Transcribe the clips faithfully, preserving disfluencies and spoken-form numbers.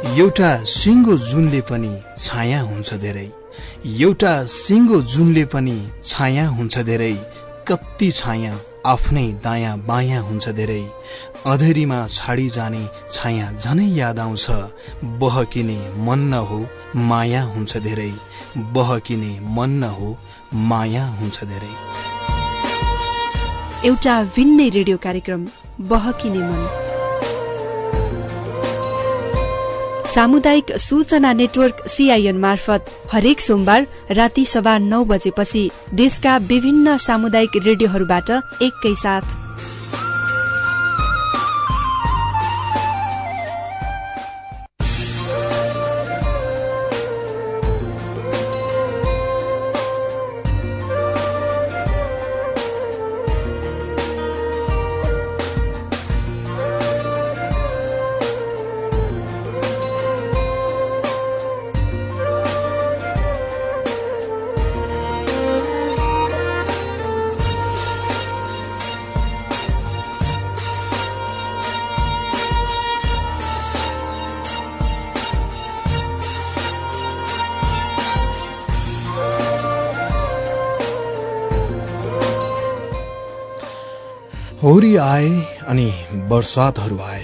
एउटा सिङ्गो जुनले पनि छाया हुन्छ धेरै, एउटा सिङ्गो जुनले पनि छाया हुन्छ धेरै, कति छाया आफ्नै दायाँ बायाँ हुन्छ धेरै, अधेरीमा छाडी जाने छाया झनै याद आउँछ, बहकिने मन न हो माया हुन्छ धेरै, बहकिने मन न हो माया हुन्छ धेरै। एउटा भिन्नै रेडियो कार्यक्रम बहकिने मन। सामुदायिक सूचना नेटवर्क सीआईएन मार्फत हरेक सोमबार राति सभा नौ बजेपछि देशका विभिन्न सामुदायिक रेडियोहरूबाट एकैसाथ होरी आए अनि बरसातहरू आए,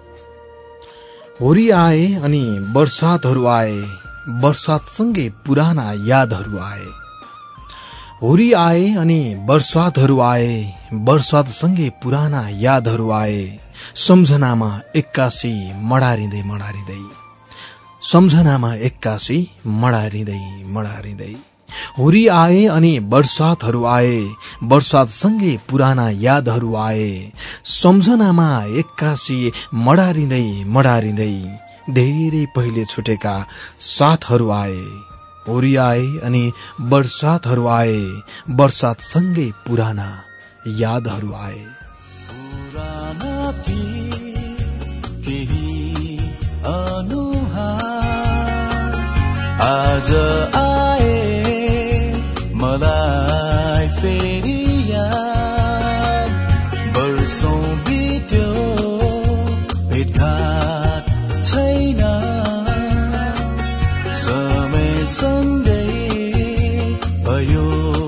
होरी आए अनि बरसातहरू आए, बरसातसँगै पुराना यादहरू आए, होरी आए अनि बरसातहरू आए, बरसातसँगै पुराना यादहरू आए, सम्झनामा एक्कासी मडारिँदै मडारिँदै, सम्झनामा एक्कासी मडारिँदै मडारिँदै, होरी आए अनि बरसातहरू आए, बरसातसँगै पुराना यादहरू आए, सम्झनामा एक्कासी मडारिँदै मडारिँदै, धेरै पहिले छुटेका साथहरू आए, होरी आए अनि बरसातहरू आए, बरसातसँगै पुराना यादहरू आए। पुराना ती केही अनुहार आज आए मलाई फेरि याद, वर्षौं बित्यो भेटघाट छैन, समयसँगै भयो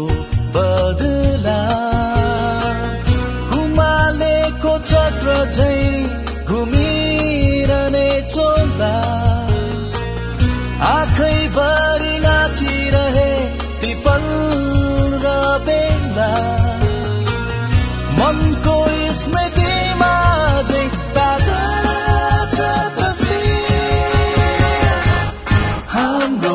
बदलाव, घुमालेको चक्र झै घुमिरहने चोला, आँखैभरि नाचिरहे ती पल र बेला, मनको स्मृतिमा झै ताजा छ तस्बिर हाम्रो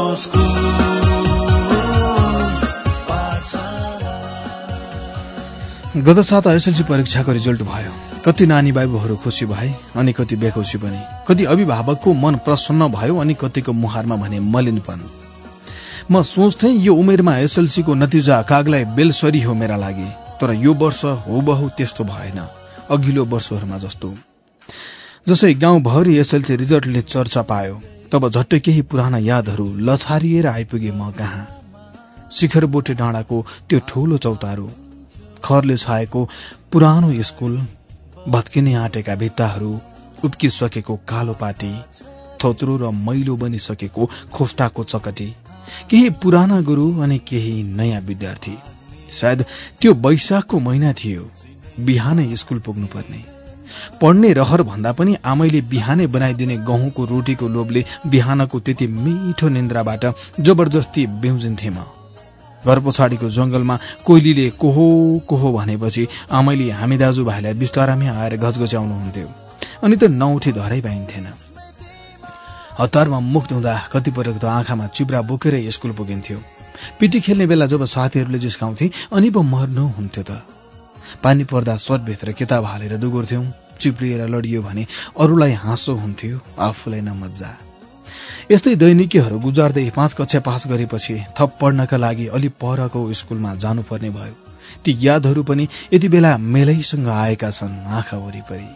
स्कुल। गत साता एसएलसी परीक्षाको रिजल्ट भयो। कति नानी बाबुहरू खुसी भए अनि कति बेखुसी बने, कति अभिभावकको मन प्रसन्न भयो अनि कतिको मुहारमा भने मलिनपन। म सोच्थे यो उमेरमा एसएलसी को नतिजा कागलाई बेलसरी हो मेरा लागि, तर यो वर्ष हुबहु त्यस्तो भएन अघिल्लो वर्षहरूमा जस्तो। जसै गाउँभरि एसएलसी रिजल्टले चर्चा पायो, तब झट्टै केही पुराना यादहरू लछारिएर आइपुगे म कहाँ। शिखरबोटे डाँडाको त्यो ठूलो चौतारो, खरले छाएको पुरानो स्कूल, भत्किने आँटेका भित्ताहरू, उब्किसकेको कालो पाटी, थोत्रो र मैलो बनिसकेको खोस्टाको चकटी, केही पुराना गुरु अनि केही नयाँ विद्यार्थी। सायद त्यो वैशाखको महिना थियो, बिहानै स्कूल पुग्नु पर्ने। पढ्ने रहर भन्दा पनि आमैले बिहानै बनाइदिने गहुँको रोटीको लोभले बिहानको त्यति मिठो निन्द्राबाट जबरजस्ती बिउजिन्थे म। घर पछाडिको जंगलमा कोइलीले कोहो कोहो भनेपछि आमैले हामी दाजुभाइलाई बिस्तारामै आएर घचघच्याउनुहुन्थ्यो, अनि त नउठी धरै पाइन्थेन। हतारमा मुख धुँदा कतिपटक त आँखामा चिब्रा बोकेर स्कूल पुगिन्थ्यो। पिटी खेल्ने बेला जब साथीहरूले जिस्काउँथे अनि पो मर्नुहुन्थ्यो त। पानी पर्दा सर्टभित्र किताब हालेर दुगुर्थ्यौं, चिप्लिएर लडियो भने अरूलाई हाँसो हुन्थ्यो, आफूलाई न मज्जा। यस्तै दैनिकीहरू गुजार्दै पाँच कक्षा पास गरेपछि थप पढ्नका लागि अलि परको स्कूलमा जानुपर्ने भयो। ती यादहरू पनि यति बेला मेलैसँग आएका छन् आँखा वरिपरि।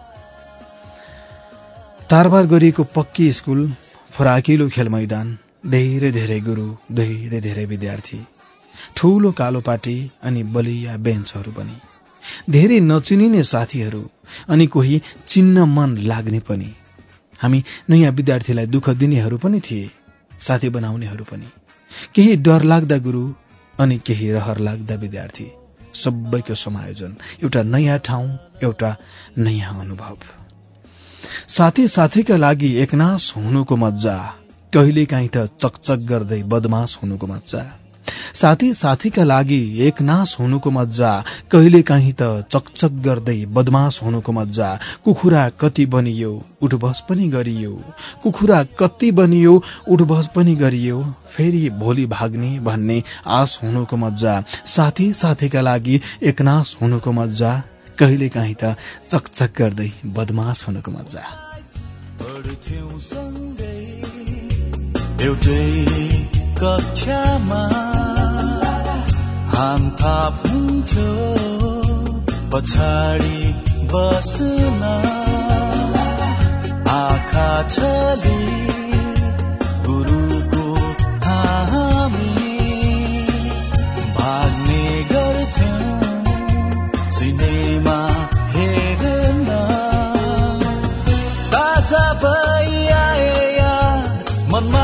तारबार गरिएको पक्की स्कूल, फराकिलो खेल मैदान, धेरै धेरै गुरु, धेरै धेरै विद्यार्थी, ठूलो कालो पाटी अनि बलिया बेन्चहरू पनि, धेरै नचिनिने साथीहरू अनि कोही चिन्न मन लाग्ने पनि। हामी नयाँ विद्यार्थीलाई दुःख दिनेहरू पनि थिए, साथी बनाउनेहरू पनि, केही डर लाग्दा गुरु अनि केही रहर लाग्दा विद्यार्थी। सबैको समायोजन, एउटा नयाँ ठाउँ, एउटा नयाँ अनुभव। साथी साथीका लागि एकनाश हुनुको मज्जा, कहिलेकाहीँ त चकचक गर्दै बदमाश हुनुको मज्जा। साथी साथीका लागि एकनाश हुनुको मज्जा, कहिलेकाहीँ त चकचक गर्दै बदमाश हुनुको मज्जा। कुखुरा कति बनियो उठबस पनि गरियो, कुखुरा कति बनियो उठबस पनि गरियो, फेरि भोलि भाग्ने भन्ने आश हुनुको मज्जा। साथी साथीका लागि एकनाश हुनुको मज्जा, कहिलेकाहीँ त चकचक गर्दै बदमाश हुनुको मज्जा। एउटै कक्षामा हामथाप हुन्थ्यो, पछाडि बस्न आँखा छली गुरुको हामी भाग्ने गर्थ्यौं सिनेमा हेर्न। ताजा भई आए यार मनमा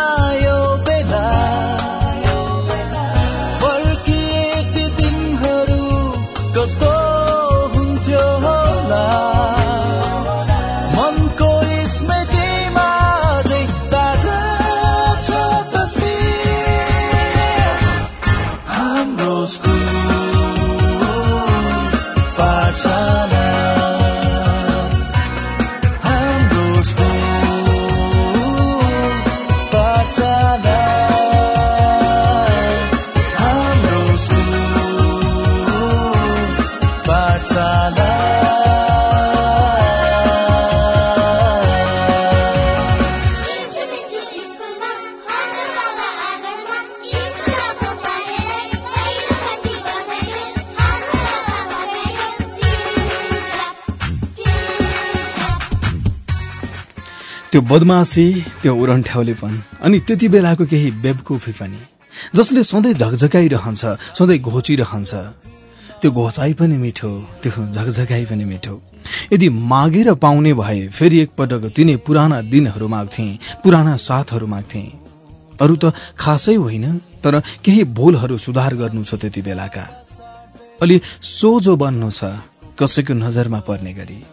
त्यो बदमाशी, त्यो उरन्ठ्याउलेपन अनि त्यति बेलाको केही बेवकुफी पनि, जसले सधैँ झकझकाइरहन्छ, सधैँ घोचिरहन्छ। त्यो घोचाइ पनि मिठो, त्यो झकझकाइ पनि मिठो। यदि मागेर पाउने भए फेरि एकपटक तिनै पुराना दिनहरू माग्थे, पुराना साथहरू माग्थे। अरू त खासै होइन, तर केही भूलहरू सुधार गर्नु छ त्यति बेलाका। अलि सोझो बन्नु छ, कसैको नजरमा पर्ने गरी।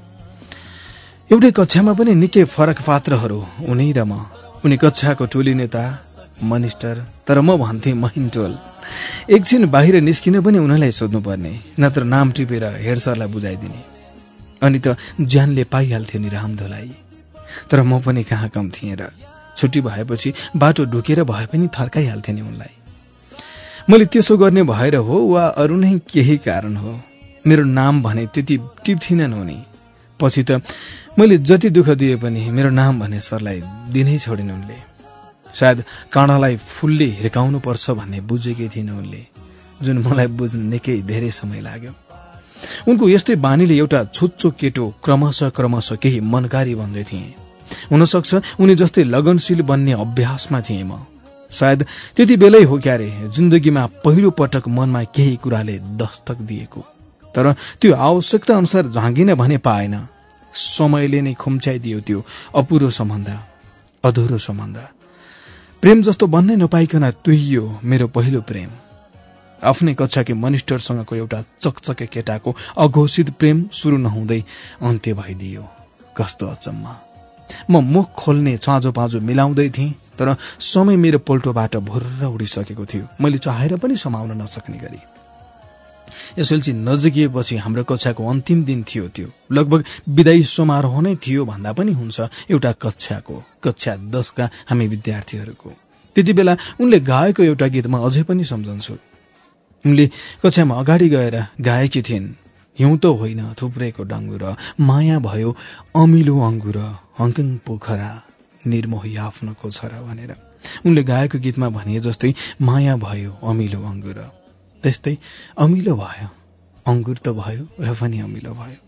एउटै कक्षामा पनि निकै फरक पात्रहरू, उनी र म। उनी कक्षाको टोली नेता, मनिस्टर, तर म भन्थे महिन्टोल। एकछिन बाहिर निस्किन पनि उनीलाई सोध्नुपर्ने, नत्र नाम टिपेर हेड सरलाई बुझाइदिने। अनि त ज्यानले पाइहाल्थ्यो नि रामधोलाई। तर म पनि कहाँ कम थिएँ र। छुट्टी भएपछि बाटो ढुकेर भए पनि थर्काइहाल्थे नि उनलाई। मैले त्यसो गर्ने भएर हो वा अरू नै केही कारण हो, मेरो नाम भने त्यति टिप्थिनन् उनी। पछि त मैले जति दुःख दिए पनि मेरो नाम भने सरलाई दिनै छोडिन् उनले। सायद काँडालाई फुलले हिर्काउनु पर्छ भन्ने बुझेकै थिएन उनले, जुन मलाई बुझ्न निकै धेरै समय लाग्यो। उनको यस्तै बानीले एउटा छुच्चो केटो क्रमशः क्रमशः केही मनकारी बन्दै थिए। हुनसक्छ उनी जस्तै लगनशील बन्ने अभ्यासमा थिए म। सायद त्यति बेलै हो क्यारे जिन्दगीमा पहिलो पटक मनमा केही कुराले दस्तक दिएको। तर त्यो आवश्यकता अनुसार झाँगिन भने पाएन। समयले नै खुम्च्याइदियो त्यो अपुरो सम्बन्ध, अधुरो सम्बन्ध। प्रेम जस्तो बन्नै नपाइकन तुहियो मेरो पहिलो प्रेम। आफ्नै कक्षाकी मनिस्टरसँगको एउटा चकचके केटाको अघोषित प्रेम सुरु नहुँदै अन्त्य भइदियो। कस्तो अचम्म। म मुख खोल्ने चाँजो पाँजो मिलाउँदै थिएँ, तर समय मेरो पोल्टोबाट भुर्र उडिसकेको थियो, मैले चाहेर पनि समाउन नसक्ने गरी। एसएलसी नजिकिएपछि हाम्रो कक्षाको अन्तिम दिन थियो। त्यो लगभग विदाई समारोह नै थियो भन्दा पनि हुन्छ एउटा कक्षाको, कक्षा दसका हामी विद्यार्थीहरूको। त्यति बेला उनले गाएको एउटा गीत म अझै पनि सम्झन्छु। उनले कक्षामा अगाडि गएर गाएकी थिइन्, हिउँ त होइन थुप्रेको डङ्गुर, माया भयो अमिलो अङ्गुर, हङकङ पोखरा निर्मोही आफ्नो खोछरा भनेर। उनले गाएको गीतमा भने जस्तै माया भयो अमिलो अङ्गुर, त्यस्तै अमिलो भयो, अङ्गुर त भयो र पनि अमिलो भयो।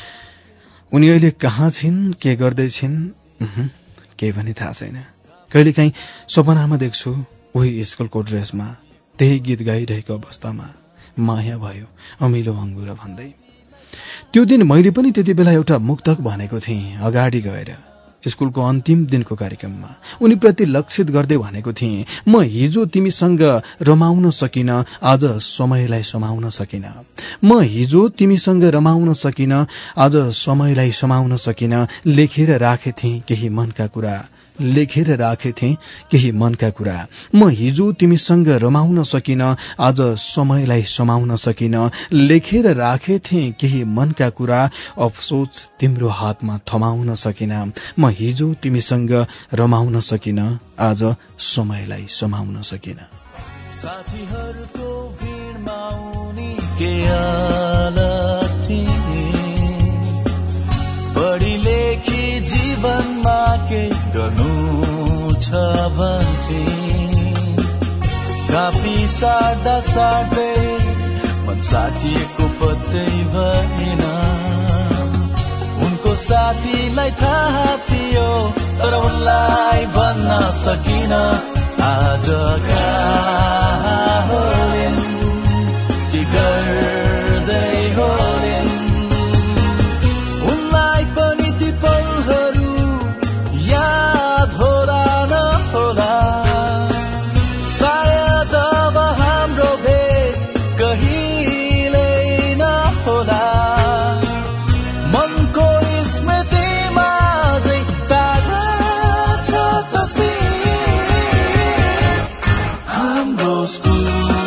उनी अहिले कहाँ छिन्, के गर्दैछिन्, केही पनि थाहा छैन। कहिलेकाहीँ सपनामा देख्छु उही स्कुलको ड्रेसमा त्यही गीत गाइरहेको अवस्थामा माया भयो अमिलो अङ्गुर भन्दै। त्यो दिन मैले पनि त्यति बेला एउटा मुक्तक भनेको थिएँ अगाडि गएर। स्कुलको अन्तिम दिनको कार्यक्रममा उनीप्रति लक्षित गर्दै भनेको थिएँ, म हिजो तिमीसँग रमाउन सकिन, आज समयलाई समाउन सकिन। म हिजो तिमीसँग रमाउन सकिन, आज समयलाई समाउन सकिन। लेखेर राखेथे केही मनका कुरा, लेखेर राखेथे केही मनका कुरा। म हिजो तिमीसँग रमाउन सकिन, आज समयलाई समाउन सकिन। लेखेर राखेथे केही मनका कुरा, अफसोस तिम्रो हातमा थमाउन सकिन। म हिजो तिमीसँग रमाउन सकिन, आज समयलाई समाउन सकिन। साथीहरूको भिडमा उनी के अलग थिए, बढी लेखी जीवनमा के गर्नु छ भन्थे। कापी साट्दा साट्दै मन साटिएको पत्तै भएन। उनको साथीलाई थाहा थियो तर उनलाई भन्न सकिन। आज कहाँ होलिन् के गर्दै होलिन्, उनलाई पनि ती पलहरू याद होला नहोला। सायद अब हाम्रो भेट कहिल्यै नहोला। मनको स्मृतिमा अझै ताजा छ तस्बिर हाम्रो स्कुल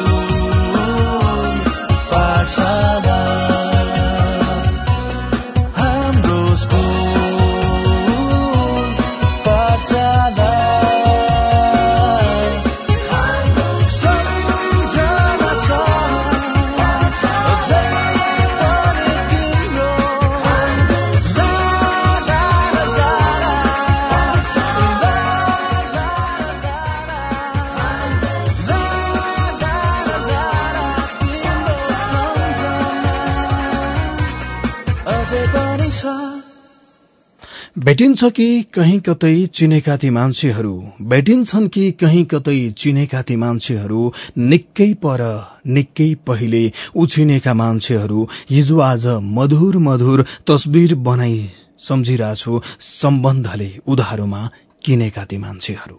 पाठशाला, हाम्रो स्कुल पाठशाला। सम्झना छ अझै पनि तिम्रो। ला ला ला ला भेटिन्छ कि कहीं कतै चिनेका ती मान्छेहरू, भेटिन्छन् कि कहीं कतै चिनेका ती मान्छेहरू। निकै पर निकै पहिले उछिनेका मान्छेहरू, हिजो आज मधुर मधुर तस्बिर बनाई सम्झिरहेछु। सम्बन्धले उधारोमा किनेका ती मान्छेहरू।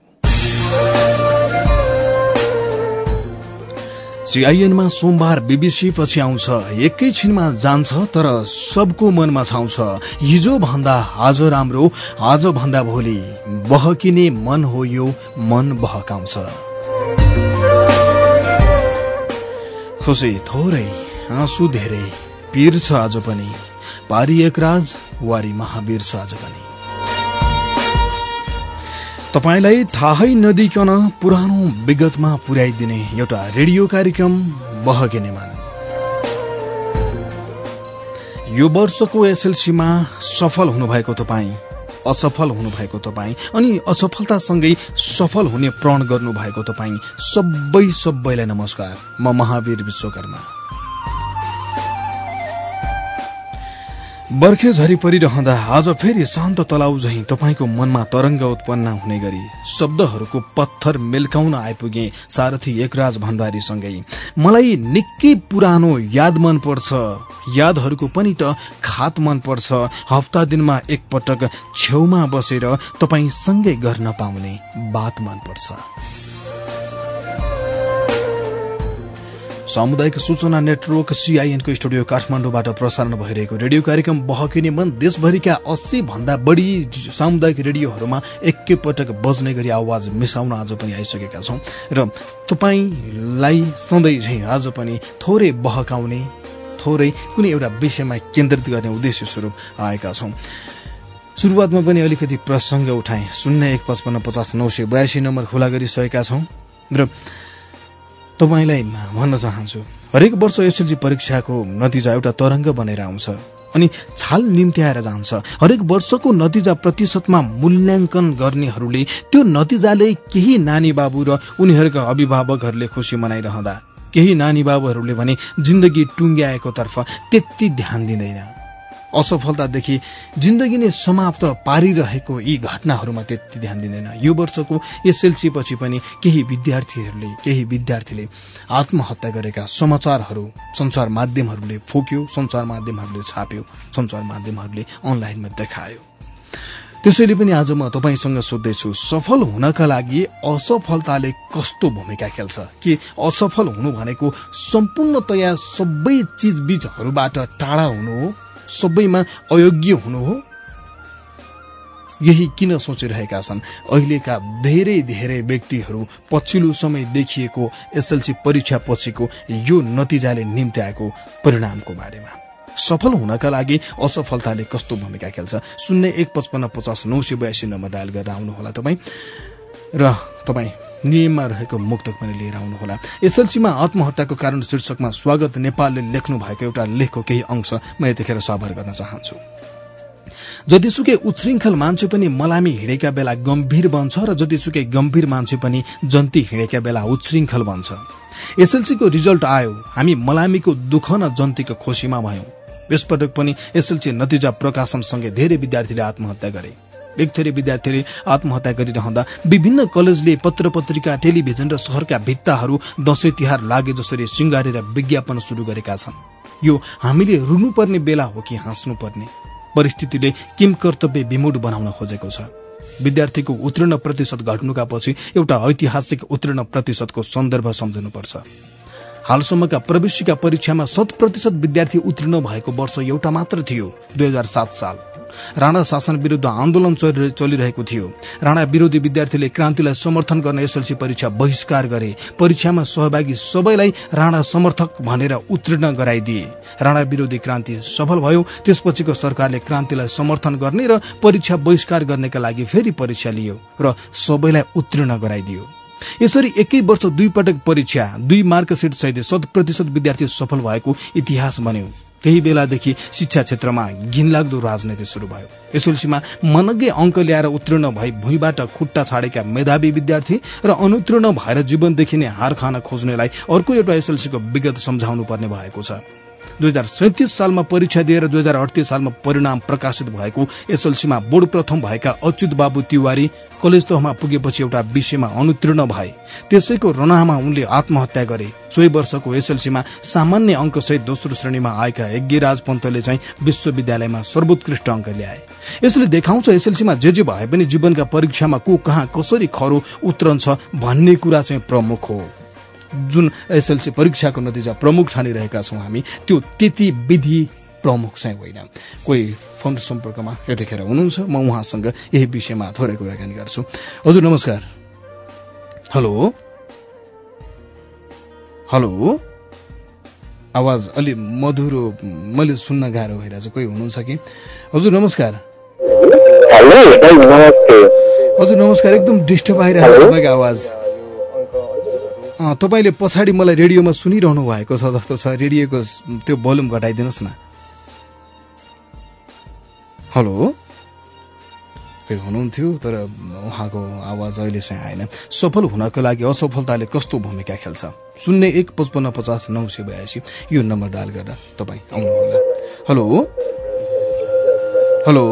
सीआईएनमा सोमबार बीबीसी पछि आउँछ, एकैछिनमा जान्छ तर सबको मनमा छाउँछ। हिजो भन्दा आज राम्रो, आज भन्दा भोलि बहकिने मन हो यो, मन बहकाउँछ। खुशी थोरै, आँसु धेरै, पीर छ आज पनि। पारी एक राज, वारी महावीर छ आज पनि। तपाईलाई थाहै नदिकन पुरानो विगतमा पुर्याइदिने एउटा रेडियो कार्यक्रम बहकिने मन। यो वर्षको एसएलसीमा सफल हुनुभएको तपाईँ, असफल हुनुभएको तपाईँ अनि असफलतासँगै सफल हुने प्रण गर्नुभएको तपाईँ सबै सबैलाई नमस्कार। म महावीर विश्वकर्मा। बर्खे झरी परिरहँदा आज फेरि शान्त तलाउ झैं तपाईको मनमा तरंग उत्पन्न हुने गरी शब्दहरूको पत्थर मिल्काउन आइपुगे सारथी एकराज भण्डारीसँगै। मलाई निकै पुरानो याद मन पर्छ, यादहरूको पनि त खात मन पर्छ। हप्ता दिनमा एकपटक छेउमा बसेर तपाई सँगै गर्न पाउने बात मन पर्छ। सामुदायिक सूचना नेटवर्क सीआईएन को स्टुडियो काठमाडौँबाट प्रसारण भइरहेको रेडियो कार्यक्रम बहकिने मन देशभरिका अस्सी भन्दा बढी सामुदायिक रेडियोहरूमा एकैपटक बज्ने गरी आवाज मिसाउन आज पनि आइसकेका छौं र तपाईलाई सधैँ झैं आज पनि थोरै बहकाउने, थोरै कुनै एउटा विषयमा केन्द्रित गर्ने उद्देश्य स्वरूप आएका छौं। सुरुवातमा पनि अलिकति प्रसंग उठाए। शून्य एक पचपन्न पचास नौ सय बयासी नम्बर खुला गरिसकेका छौं र तपाईलाई भन्न चाहन्छु, हरेक वर्ष एसएलसी परीक्षाको नतिजा एउटा तरंग बनेर आउँछ अनि छाल निम्त्याएर जान्छ। हरेक वर्षको नतिजा प्रतिशतमा मूल्याङ्कन गर्नेहरूले त्यो नतिजाले केही नानी बाबु र उनीहरूका अभिभावकहरूले खुशी मनाइरहँदा केही नानी बाबुहरूले भने जिन्दगी टुङ्ग्याएको तर्फ त्यति ध्यान दिँदैन। असफलतादेखि जिन्दगी नै समाप्त पारिरहेको यी घटनाहरूमा त्यति ध्यान दिँदैन। यो वर्षको एसएलसी पछि पनि केही विद्यार्थीहरूले केही विद्यार्थीले आत्महत्या गरेका समाचारहरू सञ्चार माध्यमहरूले फोक्यो, सञ्चार माध्यमहरूले छाप्यो, सञ्चार माध्यमहरूले अनलाइनमा देखायो। त्यसैले पनि आज म तपाईसँग सोध्दैछु, सफल हुनका लागि असफलताले कस्तो भूमिका खेल्छ? के असफल हुनु भनेको सम्पूर्णतया सबै चिजबिजहरूबाट टाढा हुनु हो, सबैमा अयोग्य हुनु हो? यही किन सोचिरहेका छन् अहिलेका धेरै धेरै व्यक्तिहरू पछिल्लो समय देखिएको एसएलसी परीक्षा पछिको यो नतिजाले निम्ति आएको परिणामको बारेमा? सफल हुनका लागि असफलताले कस्तो भूमिका खेल्छ? शून्य एक पचपन्न पचास नौ सय बयासी नम्बर डायल गरेर आउनुहोला तपाईँ, र तपाईँ नियममा रहेको मुक्तक पनि लिएर आउनुहोला। एसएलसीमा आत्महत्याको कारण शीर्षकमा स्वागत नेपालले लेख्नु भएको एउटा लेखको केही अंश म यतिखेर सभार गर्न चाहन्छु। जतिसुकै उच्छृङ्खल मान्छे पनि मलामी हिँडेका बेला गम्भीर बन्छ र जतिसुकै गम्भीर मान्छे पनि जन्ती हिँडेका बेला उच्छृङ्खल बन्छ। एसएलसीको रिजल्ट आयो, हामी मलामीको दुःख न जन्तीको खुसीमा भयौं। यसपटक पनि एसएलसी नतिजा प्रकाशनसँगै धेरै विद्यार्थीले आत्महत्या गरे। एक थरी विद्यार्थीले आत्महत्या गरिरहँदा विभिन्न कलेजले पत्र पत्रिका, टेलिभिजन र शहरका भित्ताहरू दशैं तिहार लागे जसरी सिंगारेर विज्ञापन शुरू गरेका छन्। यो हामीले रुनुपर्ने बेला हो कि हाँस्नुपर्ने? परिस्थितिले किम कर्तव्य विमूढ बनाउन खोजेको छ। विद्यार्थीको उत्तीर्ण प्रतिशत घट्नुका पछि एउटा ऐतिहासिक उत्तीर्ण प्रतिशतको सन्दर्भ सम्झनुपर्छ। हालसम्मका प्रवेशिका परीक्षामा शत प्रतिशत विद्यार्थी उत्तीर्ण भएको वर्ष एउटा मात्र थियो, दुई हजार सात साल। राणा शासन विरुद्ध आन्दोलन चलिरहेको थियो। राणा विरोधी विद्यार्थीले क्रान्तिलाई समर्थन गर्न एसएलसी परीक्षा बहिष्कार गरे। परीक्षामा सहभागी सबैलाई राणा समर्थक भनेर उत्तीर्ण गराइदिए। राणा विरोधी क्रान्ति सफल भयो। त्यसपछिको सरकारले क्रान्तिलाई समर्थन गर्ने र परीक्षा बहिष्कार गर्नेका लागि फेरि परीक्षा लियो र सबैलाई उत्तीर्ण गराइदियो। यसरी एकै वर्ष दुई पटक परीक्षा, दुई मार्कसिट सहित शत प्रतिशत विद्यार्थी सफल भएको इतिहास बन्यो। त्यही बेलादेखि शिक्षा क्षेत्रमा घिनलाग्दो राजनीति शुरू भयो। एसएलसीमा मनग्गे अंक ल्याएर उत्तीर्ण भई भुइँबाट खुट्टा छाडेका मेधावी विद्यार्थी र अनुत्तीर्ण भएर जीवनदेखि नै हार खान खोज्नेलाई अर्को एउटा एसएलसीको विगत सम्झाउनु पर्ने भएको छ। दुई हजार सैतिस सालमा परीक्षा दिएर दुई हजार अडतिस सालमा परिणाम प्रकाशित भएको एसएलसीमा बोर्ड प्रथम भएका अच्युत बाबु तिवारी कलेज तहमा पुगेपछि एउटा विषयमा अनुत्तीर्ण भए। त्यसैको रनाहमा उनले आत्महत्या गरे। सोही वर्षको एसएलसीमा सामान्य अंक सहित दोस्रो श्रेणीमा आएका यज्ञराज पन्तले चाहिँ विश्वविद्यालयमा सर्वोत्कृष्ट अंक ल्याए। यसले देखाउँछ एसएलसीमा जे जे भए पनि जीवनका परीक्षामा को कहाँ कसरी खरो उत्रन्छ भन्ने कुरा चाहिँ प्रमुख हो। जुन एसएलसी परीक्षाको नतिजा प्रमुख ठानिरहेका छौं हामी, त्यो त्यति विधि प्रमुख चाहिँ होइन। कोही फोन सम्पर्कमा यतिखेर हुनुहुन्छ, म उहाँसँग यही विषयमा थोरै कुराकानी गर्छु। हजुर नमस्कार। हेलो हेलो, आवाज अलि मधुरो, मैले सुन्न गाह्रो भइरहेछ। कोही हुनुहुन्छ कि? हजुर नमस्कार। हजुर नमस्कार, एकदम डिस्टर्ब आइरहेको छ तपाईँको आवाज। तपाईँले पछाडि मलाई रेडियोमा सुनिरहनु भएको छ जस्तो छ, रेडियोको त्यो भोल्युम घटाइदिनुहोस् न। हेलो, कोही हुनुहुन्थ्यो तर उहाँको आवाज अहिले चाहिँ आएन। सफल हुनको लागि असफलताले कस्तो भूमिका खेल्छ? शून्य एक पचपन्न पचास नौ सय बयासी यो नम्बर डायल गरेर तपाईँ आउनुहोला। हेलो हेलो,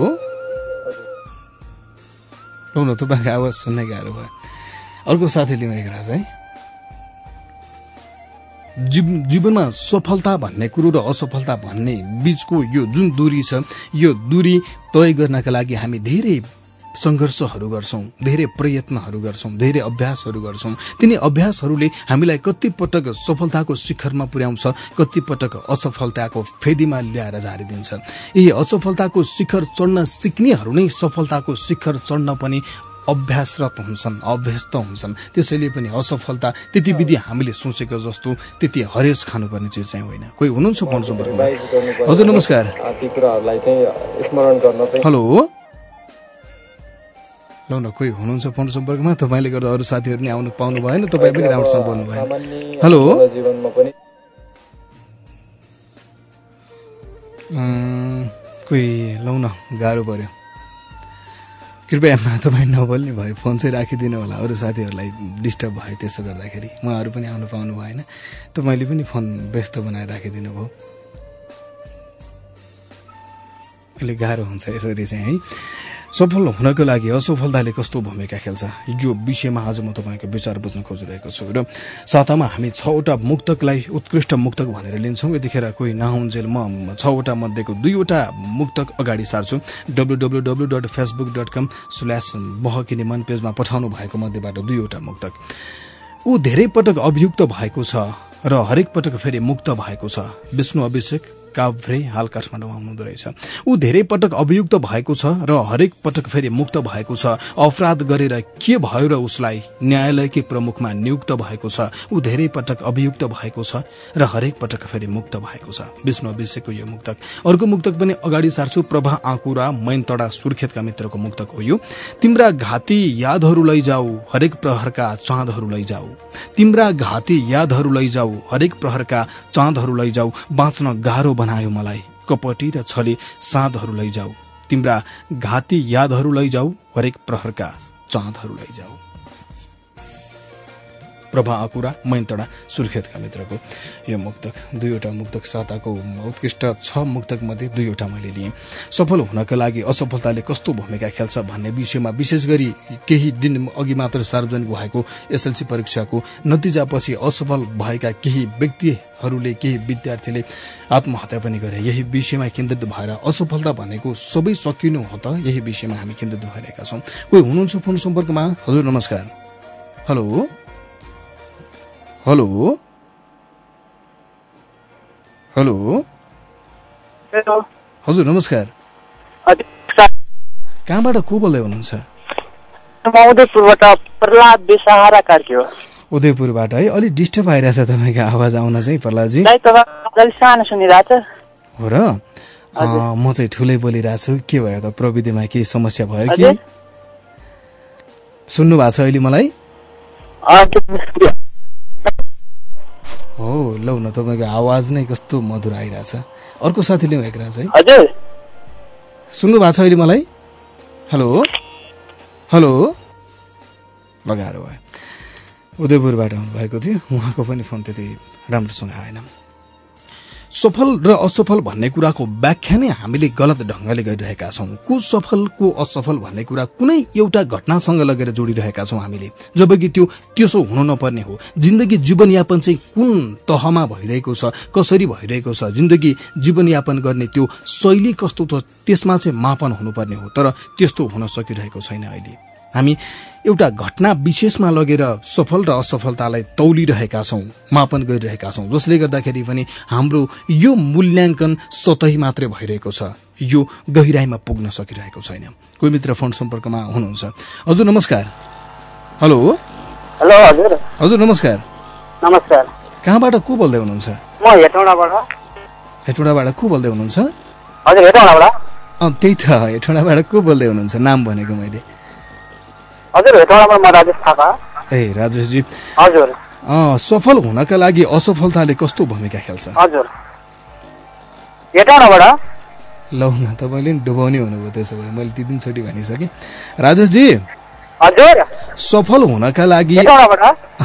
लौ न, तपाईँको आवाज सुन्नै गाह्रो भयो। अर्को साथी लिउँ एक राज है। जीवनमा सफलता भन्ने कुरो र असफलता भन्ने बीचको यो जुन दूरी छ, यो दूरी तय गर्नका लागि हामी धेरै संघर्षहरू गर्छौं, धेरै प्रयत्नहरू गर्छौं, धेरै अभ्यासहरू गर्छौं। तिनी अभ्यासहरूले हामीलाई कति पटक सफलताको शिखरमा पुर्याउँछ, कति पटक असफलताको फेदीमा ल्याएर झारिदिन्छ। यही असफलताको शिखर चढ्न सिक्नेहरू नै सफलताको शिखर चढ्न पनि अभ्यासरत हुन्छन्, अभ्यस्त हुन्छन्। त्यसैले पनि असफलता त्यति विधि हामीले सोचेको जस्तो त्यति हरेस खानुपर्ने चिज चाहिँ होइन। कोही हुनुहुन्छ फोन सम्पर्कमा? हजुर नमस्कार। हेलो, लौ न, कोही हुनुहुन्छ फोन सम्पर्कमा? तपाईँले गर्दा अरू साथीहरू नि आउनु पाउनु भएन, तपाईँ पनि राम्रोसँग बोल्नु भएन। हेलो, कोही लौ न, गाह्रो पर्यो। कृपया तपाईँ नबोल्ने भयो, फोन चाहिँ राखिदिनु होला। अरू साथीहरूलाई डिस्टर्ब भयो, त्यसो गर्दाखेरि उहाँहरू पनि आउनु पाउनु भएन। तपाईँले पनि फोन व्यस्त बनाएर राखिदिनु भयो। अलिक गाह्रो हुन्छ यसरी चाहिँ है। सफल हुनको लागि असफलताले कस्तो भूमिका खेल्छ यो विषयमा आज म तपाईँको विचार बुझ्न खोजिरहेको छु र साथमा हामी छवटा मुक्तकलाई उत्कृष्ट मुक्तक भनेर लिन्छौँ। यतिखेर कोही नहुन्जेल म छवटा मध्येको दुईवटा मुक्तक अगाडि सार्छु। W W W dot Facebook dot com slash Bahakine Man पेजमा पठाउनु भएको मध्येबाट दुईवटा मुक्तक। ऊ धेरै पटक अभियुक्त भएको छ र हरेक पटक फेरि मुक्त भएको छ। विष्णु अभिषेक काभ्रे हाल काठमाडौँमा हुनुहुँदो रहेछ। ऊ धेरै पटक अभियुक्त भएको छ र हरेक पटक फेरि मुक्त भएको छ। अपराध गरेर के भयो र उसलाई न्यायालयकै प्रमुखमा नियुक्त भएको छ। ऊ धेरै पटक अभियुक्त भएको छ र हरेक पटक फेरि मुक्त भएको छ। विष्णु अभिषेकको यो मुक्तक। अर्को मुक्तक पनि अगाडि सार्छु। प्रभा आँकुरा मैनतडा सुर्खेतका मित्रको मुक्तक हो यो। तिम्रा घाती यादहरू लैजाऊ हरेक प्रहरका चाँदहरू लैजाऊ। तिम्रा घाती यादहरू लैजाऊ हरेक प्रहरका चाँदहरू लैजाऊ। बाँच्न गाह्रो बनायो मलाई कपटी र छले साँधहरू लैजाऊ। तिम्रा घाती यादहरू लैजाऊ हरेक प्रहरका चाँदहरू लैजाऊ। प्रभा आकुरा मैनतडा सुर्खेतका मित्रको यो मुक्तक। दुईवटा मुक्तक साताको उत्कृष्ट छ मुक्तक मध्ये दुईवटा मैले लिएँ। सफल हुनका लागि असफलताले कस्तो भूमिका खेल्छ भन्ने विषयमा विशेष गरी केही दिन अघि मात्र सार्वजनिक भएको एसएलसी परीक्षाको नतिजापछि असफल भएका केही व्यक्तिहरूले केही विद्यार्थीले आत्महत्या पनि गरे। यही विषयमा केन्द्रित भएर असफलता भनेको सबै सकिनु हो त यही विषयमा हामी केन्द्रित भइरहेका छौँ। कोही हुनुहुन्छ फोन सम्पर्कमा? हजुर नमस्कार। हेलो हेलो हेलो हेलो हजुर नमस्कार। कहाँबाट को बोल्दै हुनुहुन्छ? उदयपुरबाट प्रहलाद बेसहारा कार्की हो। उदयपुरबाट है। अलिक डिस्टर्ब आइरहेछ तपाईँको आवाज आउन चाहिँ प्रहलादजी। सानो सुनिरहेछ हो र? म चाहिँ ठुलै बोलिरहेको छु। के भयो त प्रविधिमा केही समस्या भयो कि? सुन्नु भएको छ अहिले मलाई? हो लौ न तपाईँको आवाज नै कस्तो मधुर आइरहेछ। अर्को साथीले हेरिरहेछ है। हजुर सुन्नु भएको छ अहिले मलाई? हेलो हेलो लगाएर भयो। उदयपुरबाट आउनुभएको थियो। उहाँको पनि फोन त्यति राम्रोसँग आएन। सफल र असफल भन्ने कुराको व्याख्या नै हामीले गलत ढंगले गरिरहेका छौं। को सफल को असफल भन्ने कुरा कुनै एउटा घटनासँग लगेर जोडिरहेका छौं हामीले, जबकि त्यो त्यसो हुनु नपर्ने हो। जिन्दगी जीवनयापन चाहिँ कुन तहमा भइरहेको छ, कसरी भइरहेको छ, जिन्दगी जीवनयापन गर्ने त्यो शैली कस्तो छ त्यसमा चाहिँ मापन हुनुपर्ने हो। तर त्यस्तो हुन सकिरहेको छैन। अहिले हामी एउटा घटना विशेषमा लगेर सफल र असफलतालाई तौलिरहेका छौं, मापन गरिरहेका छौं, जसले गर्दाखेरि पनि हाम्रो यो मूल्याङ्कन सतही मात्रै भइरहेको छ, यो गहिराईमा पुग्न सकिरहेको छैन। कोही मित्र फोन सम्पर्कमा हुनुहुन्छ। हजुर नमस्कार। हेलो हेलो हजुर हजुर नमस्कार। नमस्कार। कहाँबाट को बोल्दै हुनुहुन्छ? म हेटौडाबाट। हेटौडाबाट को बोल्दै हुनुहुन्छ? हजुर हेटौडाबाट। अ त्यही त, हेटौडाबाट को बोल्दै हुनुहुन्छ? नाम भनेको मैले। हजुर हेटौडाबाट म राजेश थापा। ए राजेश जी। हजुर। अ सफल हुनका लागि असफलताले कस्तो भूमिका खेल्छ? हजुर हेटौडाबाट। लौ न तपाईले डुबाउने हुनुभयो त्यसो भए, मैले ती दिन छोटी भनिसके। राजेश जी। हजुर। सफल हुनका लागि हेटौडाबाट।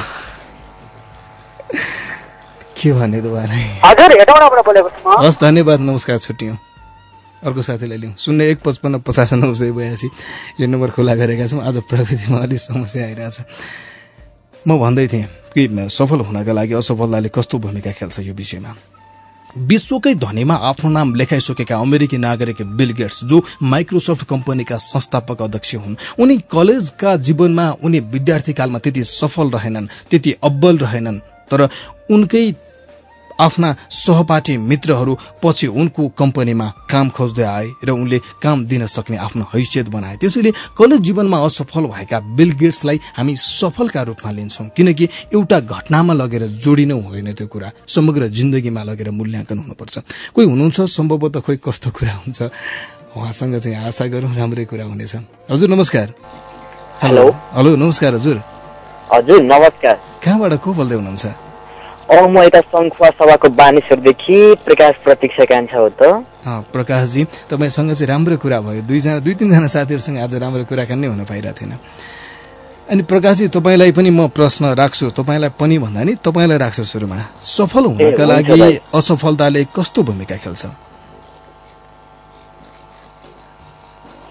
के भन्ने तपाईलाई? हजुर हेटौडाबाट बोलेको छु म। हस् धन्यवाद, नमस्कार, छुट्टियौं। अर्को साथीलाई लिउँ। शून्य एक पचपन्न पचास नौ सय बयासी यो नम्बर खुला गरेका छौँ। आज प्रविधिमा अलिक समस्या आइरहेछ। म भन्दै थिएँ कि सफल हुनका लागि असफलताले कस्तो भूमिका खेल्छ यो विषयमा। विश्वकै धनीमा आफ्नो नाम लेखाइसकेका अमेरिकी नागरिक बिल गेट्स, जो माइक्रोसफ्ट कम्पनीका संस्थापक अध्यक्ष हुन्, उनी कलेजका जीवनमा उनी विद्यार्थीकालमा त्यति सफल रहेनन्, त्यति अब्बल रहेनन्। तर उनकै आफ्ना सहपाठी मित्रहरू पछि उनको कम्पनीमा काम खोज्दै आए र उनले काम दिन सक्ने आफ्नो हैसियत बनाए। त्यसैले कलेज जीवनमा असफल भएका बिल गेट्सलाई हामी सफलका रूपमा लिन्छौं, किनकि एउटा घटनामा लगेर जोडिनु होइन, त्यो कुरा समग्र जिन्दगीमा लगेर मूल्याङ्कन हुनुपर्छ। कोही हुनुहुन्छ सम्भवतः, खोइ कस्तो कुरा हुन्छ, उहाँसँग चाहिँ आशा गरौँ राम्रै कुरा हुनेछ। हजुर नमस्कार। हेलो हेलो नमस्कार। हजुर हजुर नमस्कार। कहाँबाट को बोल्दै हुनुहुन्छ? अ म यता सङ्खुवा सभाको बानेश्वरदेखि प्रकाश प्रतीक्षा कान्छा हो त। प्रकाश जी, तपाईसँग चाहिँ राम्रो कुरा भयो। दुईजना दुई तीनजना साथीहरूसँग आज राम्रो कुराकानी नै हुन पाइरहेको थिएन। अनि प्रकाश जी, तपाईँलाई पनि म प्रश्न राख्छु। तपाईँलाई पनि भन्दा नि तपाईँलाई राख्छु सुरुमा। सफल हुनका लागि असफलताले कस्तो भूमिका खेल्छ?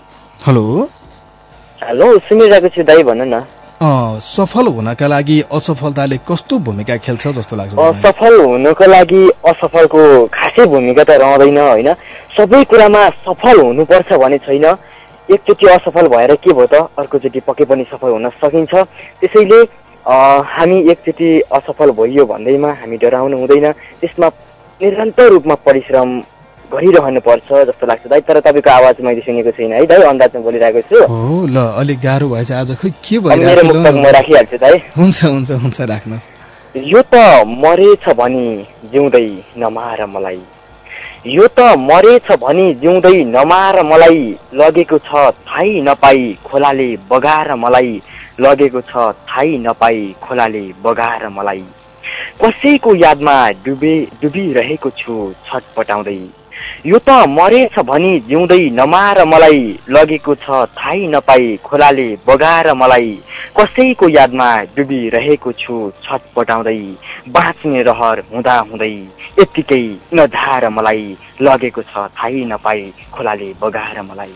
हेलो हेलो सुनिरहेको छु दाइ भन न। सफल हुनका लागि असफलताले कस्तो भूमिका खेल्छ जस्तो लाग्छ? सफल हुनको लागि असफलको खासै भूमिका त रहँदैन होइन। सबै कुरामा सफल हुनुपर्छ भन्ने छैन। एकचोटि असफल भएर के भयो त अर्कोचोटि पक्कै पनि सफल हुन सकिन्छ। त्यसैले हामी एकचोटि असफल भइयो भन्दैमा हामी डराउनु हुँदैन। त्यसमा निरन्तर रूपमा परिश्रम गरिरहनु पर्छ जस्तो लाग्छ दाइ। तर तपाईँको आवाज मैले सुनेको छैन है दाइ, अन्दाजमा बोलिरहेको छु। हो ल, अलिक गाह्रो भएछ आज, खै के मेरो मुक्तक म राखिहाल्छु दाइ। हुन्छ हुन्छ हुन्छ राख्नुहोस्। यो त मरेछ भनी जिउँदै नमार मलाई, यो त मरेछ भनी जिउँदै नमार मलाई, लगेको छ थाहै नपाई खोलाले बगाएर मलाई, लगेको छ थाहै नपाई खोलाले बगाएर मलाई, कसैको यादमा डुबे डुबिरहेको छु छटपटाउँदै, यो त मरेछ भनी जिउँदै नमार मलाई, लगेको छ थाहै नपाई खोलाले बगाएर मलाई, कसैको यादमा डुबिरहेको छु छटपटाउँदै, बाँच्ने रहर हुँदा हुँदै यत्तिकै नधार मलाई, लगेको छ थाहै नपाई खोलाले बगाएर मलाई,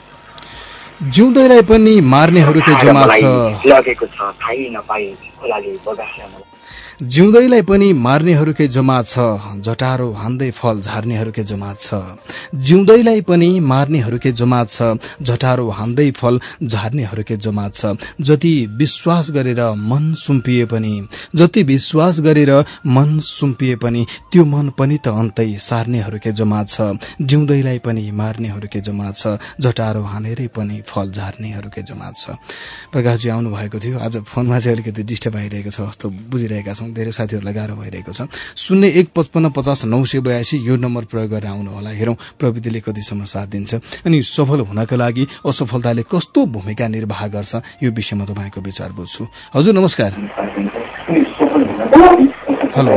जिउँदैलाई पनि मार्नेहरूकै जमात छ, लगेको छ थाहै नपाई खोलाले बगाएर मलाई, जिउँदैलाई पनि मार्नेहरूकै जमात छ, झटारो हान्दै फल झार्नेहरूकै जमात छ, जिउँदैलाई पनि मार्नेहरूकै जमात छ, झटारो हान्दै फल झार्नेहरूकै जमात छ, जति विश्वास गरेर मन सुम्पिए पनि, जति विश्वास गरेर मन सुम्पिए पनि त्यो मन पनि त अन्तै सार्नेहरूकै जमात छ, जिउँदैलाई पनि मार्नेहरूकै जमात छ, झटारो हानेरै पनि फल झार्नेहरूकै जमात छ। प्रकाशजी आउनु भएको थियो, आज फोनमा चाहिँ अलिकति डिस्टर्ब आइरहेको छ जस्तो बुझिरहेका छौँ। धेरै साथीहरूलाई गाह्रो भइरहेको छ। शून्य एक पचपन्न पचास नौ सय बयासी यो नम्बर प्रयोग गरेर आउनु होला। हेरौँ प्रविधिले कतिसम्म साथ दिन्छ। अनि सफल हुनका लागि असफलताले कस्तो भूमिका निर्वाह गर्छ यो विषयमा तपाईँको विचार बुझ्छु। हजुर नमस्कार। हेलो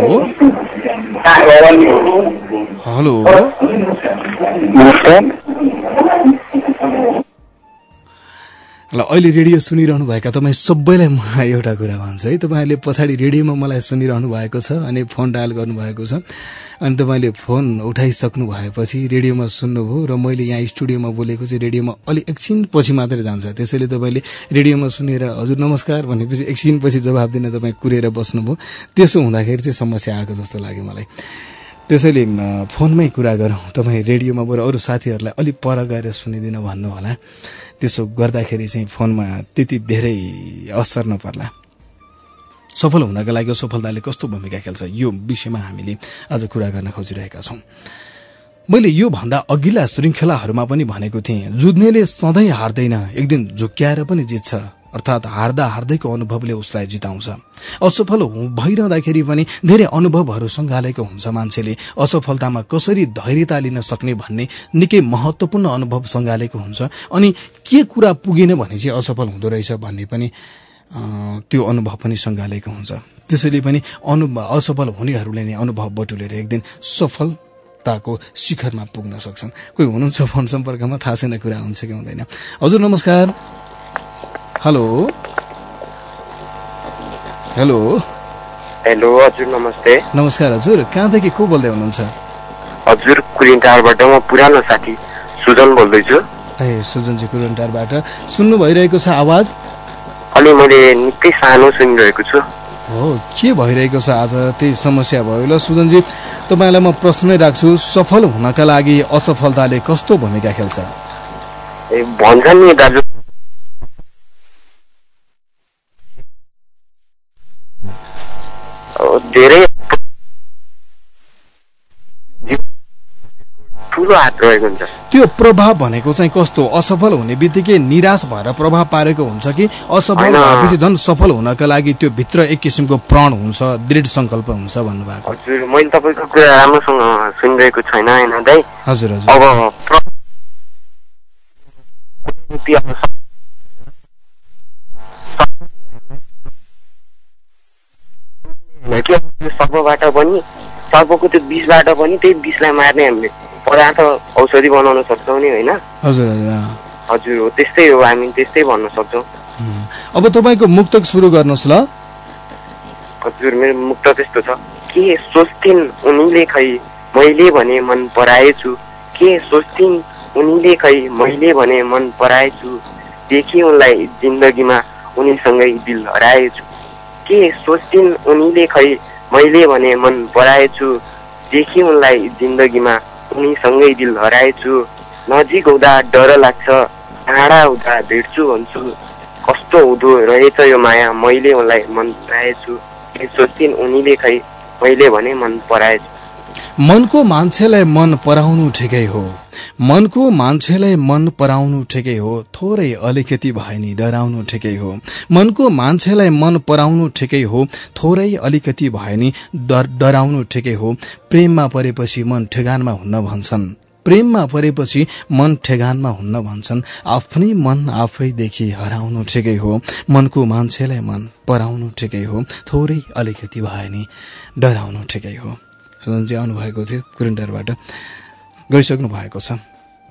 हेलो ल, अहिले रेडियो सुनिरहनु भएका तपाईँ सबैलाई म एउटा कुरा भन्छु है। तपाईँहरूले पछाडि रेडियोमा मलाई सुनिरहनु भएको छ अनि फोन डायल गर्नुभएको छ, अनि तपाईँले फोन उठाइसक्नु भएपछि रेडियोमा सुन्नुभयो र मैले यहाँ स्टुडियोमा बोलेको चाहिँ रेडियोमा अलि एकछिन पछि मात्रै जान्छ। त्यसैले तपाईँले रेडियोमा सुनेर हजुर नमस्कार भनेपछि एकछिन पछि जवाब दिन तपाईँ कुरेर बस्नुभयो। त्यसो हुँदाखेरि चाहिँ समस्या आएको जस्तो लाग्यो मलाई। त्यसैले फोनमै कुरा गरौँ। तपाईँ रेडियोमा बरु अरू साथीहरूलाई अलिक पर गएर सुनिदिनु भन्नु होला। त्यसो गर्दाखेरि चाहिँ फोनमा त्यति धेरै असर नपर्ला। सफल हुनका लागि असफलताले कस्तो भूमिका खेल्छ यो विषयमा हामीले आज कुरा गर्न खोजिरहेका छौँ। मैले यो भन्दा अघिल्ला श्रृङ्खलाहरूमा पनि भनेको थिएँ, जुझ्नेले सधैँ हार्दैन, एक दिन झुक्क्याएर पनि जित्छ। अर्थात् हार्दा हार्दैको अनुभवले उसलाई जिताउँछ। असफल भइरहँदाखेरि पनि धेरै अनुभवहरू सँगालेको हुन्छ। मान्छेले असफलतामा कसरी धैर्यता लिन सक्ने भन्ने निकै महत्वपूर्ण अनुभव सँगालेको हुन्छ। अनि के कुरा पुगेन भने चाहिँ असफल हुँदो रहेछ भन्ने पनि त्यो अनुभव पनि सँगालेको हुन्छ। त्यसैले पनि अनुभव असफल हुनेहरूले नै अनुभव बटुलेर एक दिन सफलताको शिखरमा पुग्न सक्छन्। कोही हुनुहुन्छ फोन सम्पर्कमा, थाहा छैन कुरा हुन्छ कि हुँदैन। हजुर नमस्कार। हेलो हेलो हेलो हजुर नमस्ते। नमस्कार हजुर, कहाँदेखि को बोल्दै हुनुहुन्छ? हजुर कुरिन्टारबाट म पुरानो साथी सुजन बोल्दैछु। ए सुजनजी कुरिन्टारबाट सुन्नु भइरहेको छ आवाज? अनि मैले निकै सानो सुनिरहेको छु। हो, के भइरहेको छ आज? त्यही समस्या भयो। ल सुजनजी, तपाईँलाई म प्रश्न नै राख्छु, सफल हुनका लागि असफलताले कस्तो भूमिका खेल्छ? ए भन्छन् नि दाजु, धेरै ठुलो हात रहेको हुन्छ। त्यो प्रभाव भनेको चाहिँ कस्तो? असफल हुने बित्तिकै निराश भएर प्रभाव पारेको हुन्छ कि असफल भएपछि झन् सफल हुनका लागि त्यो भित्र एक किसिमको प्रण हुन्छ, दृढ संकल्प हुन्छ भन्नुभएको? हजुर मैले तपाईँको कुरा राम्रोसँग सुनिरहेको छैन होइन दाइ। हजुर हजुर। अब सर्पबाट पनि सर्पको त्यो विषबाट पनि त्यही विषलाई मार्ने हामीले पदार्थ औषधि बनाउन सक्छौँ नि होइन? हजुर हजुर हजुर हो, त्यस्तै हो, हामी त्यस्तै भन्न सक्छौँ। अब तपाईँको मुक्तक सुरु गर्नुहोस् ल। हजुर मेरो मुक्त त्यस्तो छ, के सोच्थिन् उनीले खै मैले भने मन पराएछु, के सोच्थिन् उनीले खै मैले भने मन पराएछु देखि उनलाई जिन्दगीमा उनीसँगै दिल हराएछु के सोच्थिन् उनीले खै मैले भने मन पराएछु देखि उनलाई जिन्दगीमा उनीसँगै दिल हराएछु नजिक हुँदा डर लाग्छ टाढा हुँदा भेट्छु भन्छु कस्तो हुँदो रहेछ यो माया मैले उनलाई मन पराएछु के सोच्थिन् उनीले खै मैले भने मन पराएछु मनको मान्छेलाई मन पराउनु ठिकै हो मनको मान्छेलाई मन पराउनु ठिकै हो थोरै अलिकति भए नि डराउनु ठिकै हो मनको मान्छेलाई मन पराउनु ठिकै हो थोरै अलिकति भए नि डराउनु ठिकै हो प्रेममा परेपछि मन ठेगानमा हुन्न भन्छन् प्रेममा परेपछि मन ठेगानमा हुन्न भन्छन् आफ्नै मन आफैदेखि हराउनु ठिकै हो मनको मान्छेलाई मन पराउनु ठिकै हो थोरै अलिकति भए नि डराउनु ठिकै हो सुनजी आउनुभएको थियो कुरिन्डरबाट गइसक्नु भएको छ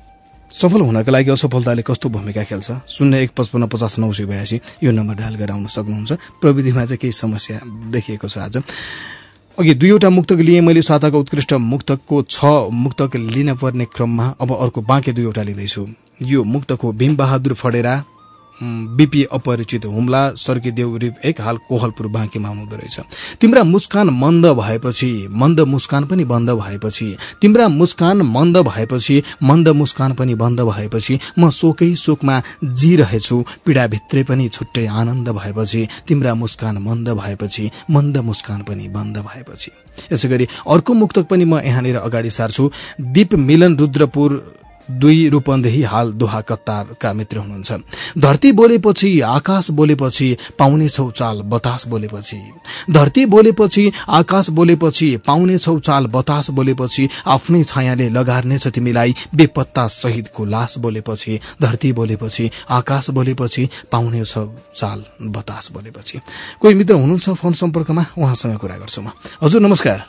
सफल हुनका लागि असफलताले कस्तो भूमिका खेल्छ शून्य एक पचपन्न पचास नौ सय बयासी यो नम्बर डायल गरेर आउन सक्नुहुन्छ प्रविधिमा चाहिँ केही समस्या देखिएको छ आज अघि दुईवटा मुक्तक लिए मैले साताको उत्कृष्ट मुक्तकको छ मुक्तक लिन पर्ने क्रममा अब अर्को बाँकी दुईवटा लिँदैछु यो मुक्तक हो भीम बहादुर फडेरा बीपी अपरिचित हुम्ला सर्कीदेव रिप एक हाल कोहलपुर बाँकीमा आउनुहुँदो रहेछ तिम्रा मुस्कान मन्द भएपछि मन्द मुस्कान पनि बन्द भएपछि तिम्रा मुस्कान मन्द भएपछि मन्द मुस्कान पनि बन्द भएपछि म शोकै शोकमा जिरहेछु पीडाभित्रै पनि छुट्टै आनन्द भएपछि तिम्रा मुस्कान मन्द भएपछि मन्द मुस्कान पनि बन्द भएपछि यसैगरी अर्को मुक्तक पनि म यहाँनिर अगाडि सार्छु दीप मिलन रुद्रपुर दुई रूपन्देही हाल दोहा कत्तारका मित्र हुनुहुन्छ धरती बोलेपछि आकाश बोलेपछि पाउने छौ चाल बतास बोलेपछि धरती बोलेपछि आकाश बोलेपछि पाउने छौ चाल बतास बोलेपछि आफ्नै छायाले लगार्नेछ तिमीलाई बेपत्ता शहीदको लास बोलेपछि धरती बोलेपछि आकाश बोलेपछि पाउने छौ चाल बतास बोलेपछि कोही मित्र हुनुहुन्छ फोन सम्पर्कमा उहाँसँग कुरा गर्छु म हजुर नमस्कार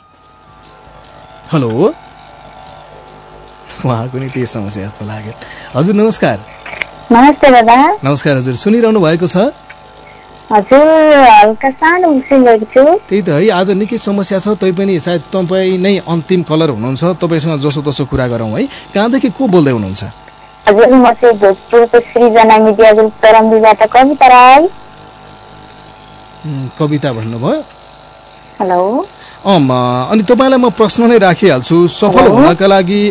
हेलो उहाँको नि त्यही समस्या जस्तो लाग्यो हजुर नमस्कार नमस्ते दादा नमस्कार हजुर सुनिरहनु भएको छ हजुर हल्का सानो सुनिरहेको छु त्यही त है आज निकै समस्या छ तै पनि सायद तपाईँ नै अन्तिम कलर हुनुहुन्छ तपाईँसँग जसो तसो कुरा गरौँ है कहाँदेखि को बोल्दै हुनुहुन्छ हजुर म चाहिँ भोजपुरको सृजना मिडिया ग्रुप तरम्बीबाट कविता राई कविता भन्नुभयो हेलो अम अनि तपाईलाई म प्रश्न नै राखिहाल्छु सफल हुनका लागि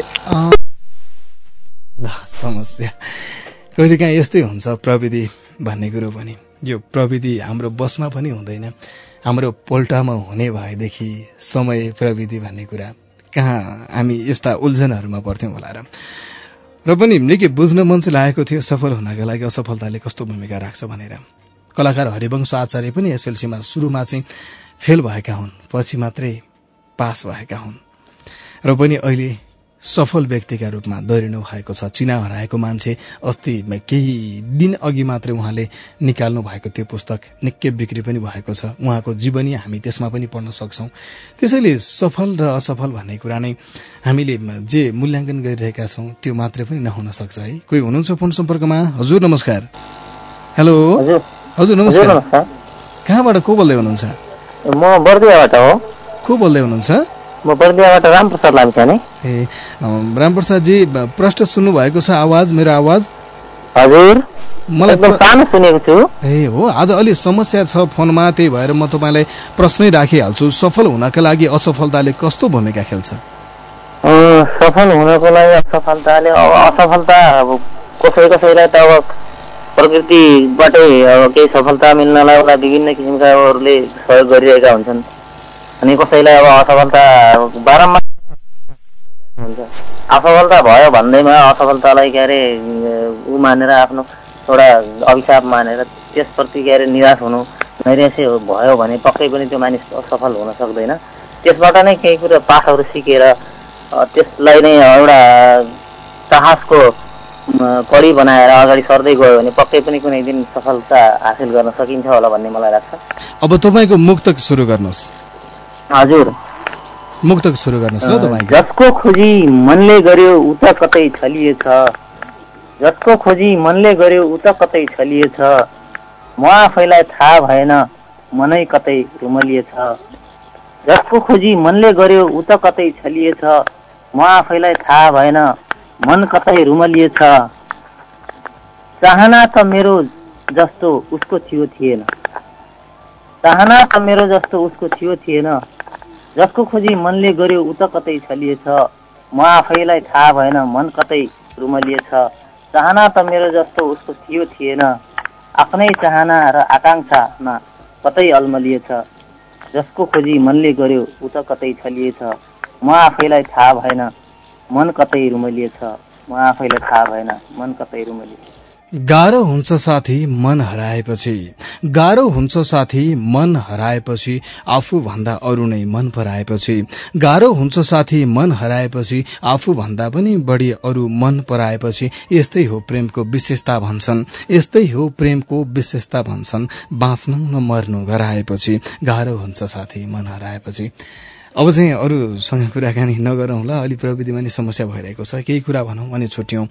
समस्या कहिलेकाहीँ यस्तै हुन्छ प्रविधि भन्ने कुरो पनि यो प्रविधि हाम्रो बसमा पनि हुँदैन हाम्रो पोल्टामा हुने भएदेखि समय प्रविधि भन्ने कुरा कहाँ हामी यस्ता उल्झनहरूमा पर्थ्यौँ होला र र पनि निकै बुझ्न मन चाहिँ लागेको थियो सफल हुनका लागि असफलताले कस्तो भूमिका राख्छ भनेर कलाकार हरिवंश आचार्य पनि एसएलसीमा सुरुमा चाहिँ फेल भएका हुन् पछि मात्रै पास भएका हुन् र पनि अहिले सफल व्यक्तिका रूपमा दोहोरिनु भएको छ चिना हराएको मान्छे अस्ति केही दिन अघि मात्रै उहाँले निकाल्नु भएको त्यो पुस्तक निकै बिक्री पनि भएको छ उहाँको जीवनी हामी त्यसमा पनि पढ्न सक्छौं त्यसैले सफल र असफल भन्ने कुरा नै हामीले जे मूल्याङ्कन गरिरहेका छौं त्यो मात्रै पनि नहुन सक्छ है कोही हुनुहुन्छ फोन सम्पर्कमा हजुर नमस्कार हेलो हजुर हजुर नमस्कार कहाँबाट को बोल्दै हुनुहुन्छ म बर्दियाबाट हो को बोल्दै हुनुहुन्छ म बर्दियाबाट रामप्रसाद लामिछाने ए रामप्रसाद जी प्रश्न सुन्नु भएको छ आवाज मेरो आवाज हजुर मलाई एकदम सानो सुनेको छु ए हो आज अलि समस्या छ फोनमा त्यही भएर म तपाईलाई प्रश्नै राखिहाल्छु सफल हुनका लागि असफलताले कस्तो भूमिका खेल्छ सफल हुनको लागि असफलताले अब असफलता अब कसै कसैलाई त अब प्रकृतिबाटै अब केही सफलता मिल्नलाई होला विभिन्न किसिमका अरूले सहयोग गरिरहेका हुन्छन् अनि कसैलाई अब असफलता बारम्बार हुन्छ असफलता भयो भन्दैमा असफलतालाई के अरे ऊ मानेर आफ्नो एउटा अभिशाप मानेर त्यसप्रति के अरे निराश हुनु नैराश्य भयो भने पक्कै पनि त्यो मानिस असफल हुन सक्दैन त्यसबाट नै केही कुरा पाठहरू सिकेर त्यसलाई नै एउटा साहसको कडी बनाएर अगाडि सर्दै गयो भने पक्कै पनि कुनै दिन सफलता हासिल गर्न सकिन्छ होला भन्ने मलाई लाग्छ अब तपाईको मुक्तक सुरु गर्नुहोस् हजुर मुक्तक सुरु गर्नुहोस् ल तपाईको जसको खोजी मनले गर्यो उता कतै छलिएछ जसको खोजी मनले गर्यो उता कतै छलिएछ म आफैलाई थाहा भएन मनै कतै रुमलिएछ जसको खोजी मनले गर्यो उता कतै छलिएछ म आफैलाई थाहा भएन मन कतै रुमलिएछ। चाहना त मेरो जस्तो उसको थियो थिएन, चाहना त मेरो जस्तो उसको थियो थिएन, जसको खोजी मनले गर्यो उता कतै छलिएछ। म आफैलाई थाहा भएन मन कतै रुमलिएछ। चाहना त मेरो जस्तो उसको थियो थिएन, आफ्नै चाहना र आकांक्षामा कतै अल्मलिएछ। जसको खोजी मनले गर्यो उता कतै छलिएछ। म आफैलाई थाहा भएन मन कतै रुमलिएछ। म आफैलाई थाहा भएन मन कतै रुमलिएछ। गाह्रो हुन्छ साथी मन हराएपछि, गाह्रो हुन्छ साथी मन हराएपछि, आफू भन्दा अरू नै मन पराएपछि। गाह्रो हुन्छ साथी मन हराएपछि, आफू भन्दा पनि बढी अरू मन पराएपछि। यस्तै हो प्रेमको विशेषता भन्छन्, यस्तै हो प्रेमको विशेषता भन्छन्, बाँच्नु न मर्नु गराएपछि। गाह्रो हुन्छ साथी मन हराएपछि। अब चाहिँ अरूसँग कुराकानी नगरौँला, अलि प्रविधिमा नि समस्या भइरहेको छ, केही कुरा भनौँ अनि छुट्यौं।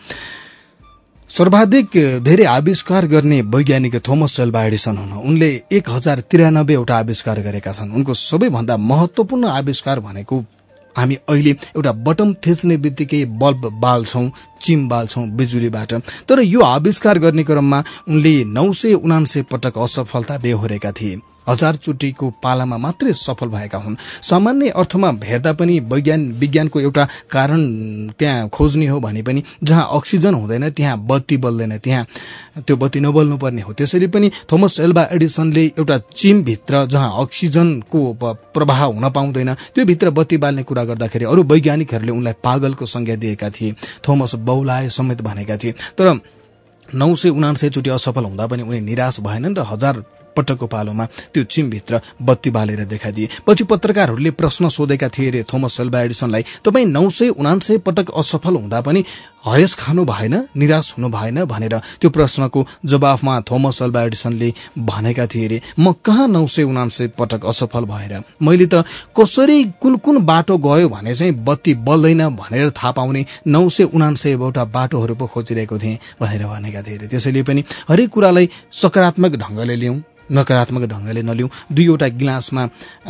सर्वाधिक धेरै आविष्कार गर्ने वैज्ञानिक थोमस एल्वा एडिसन हुन्। उनले एक हजार तिरानब्बेवटा आविष्कार गरेका छन्। उनको सबैभन्दा महत्वपूर्ण आविष्कार भनेको हामी अहिले एउटा बटम थिच्ने बित्तिकै बल्ब बाल्छौं, चिम बाल्छौं बिजुलीबाट। तर यो आविष्कार गर्ने क्रममा उनले नौ सय उनान्सय पटक असफलता बेहोरेका थिए। हजार चोटिको पालामा मात्रै सफल भएका हुन्। सामान्य अर्थमा हेर्दा पनि विज्ञान विज्ञानको एउटा कारण त्यहाँ खोज्ने हो भने पनि जहाँ अक्सिजन हुँदैन त्यहाँ बत्ती बल्दैन, त्यहाँ त्यो बत्ती नबल्नु पर्ने हो। त्यसैले पनि थोमस एल्वा एडिसनले एउटा चिम भित्र जहाँ अक्सिजनको प्रवाह हुन पाउँदैन त्यो भित्र बत्ती बाल्ने कुरा गर्दाखेरि अरू वैज्ञानिकहरूले उनलाई पागलको संज्ञा दिएका थिए, थोमस बौलाए समेत भनेका थिए। तर नौ सय उनान्सय चोटि असफल हुँदा पनि उनी निराश भएनन् र हजार पटकको पालोमा त्यो चिमभित्र बत्ती बालेर देखाइदिए। पछि पत्रकारहरूले प्रश्न सोधेका थिए रे थोमस एल्वा एडिसनलाई, तपाईँ नौ सय उनान्सय पटक असफल हुँदा पनि हरेस खानु भएन, निराश हुनु भएन भनेर त्यो प्रश्नको जवाफमा थोमस एल्वा एडिसनले भनेका थिए रे, म कहाँ नौ सय उनान्सय पटक असफल भएर, मैले त कसरी कुन कुन बाटो गयो भने चाहिँ बत्ती बल्दैन भनेर थाहा पाउने नौ सय उनान्सयवटा बाटोहरू पो खोजिरहेको थिएँ भनेर भनेका थिए रे। त्यसैले पनि हरेक कुरालाई सकारात्मक ढंगले लियौं, नकारात्मक ढंगले नलिउँ। दुईवटा गिलासमा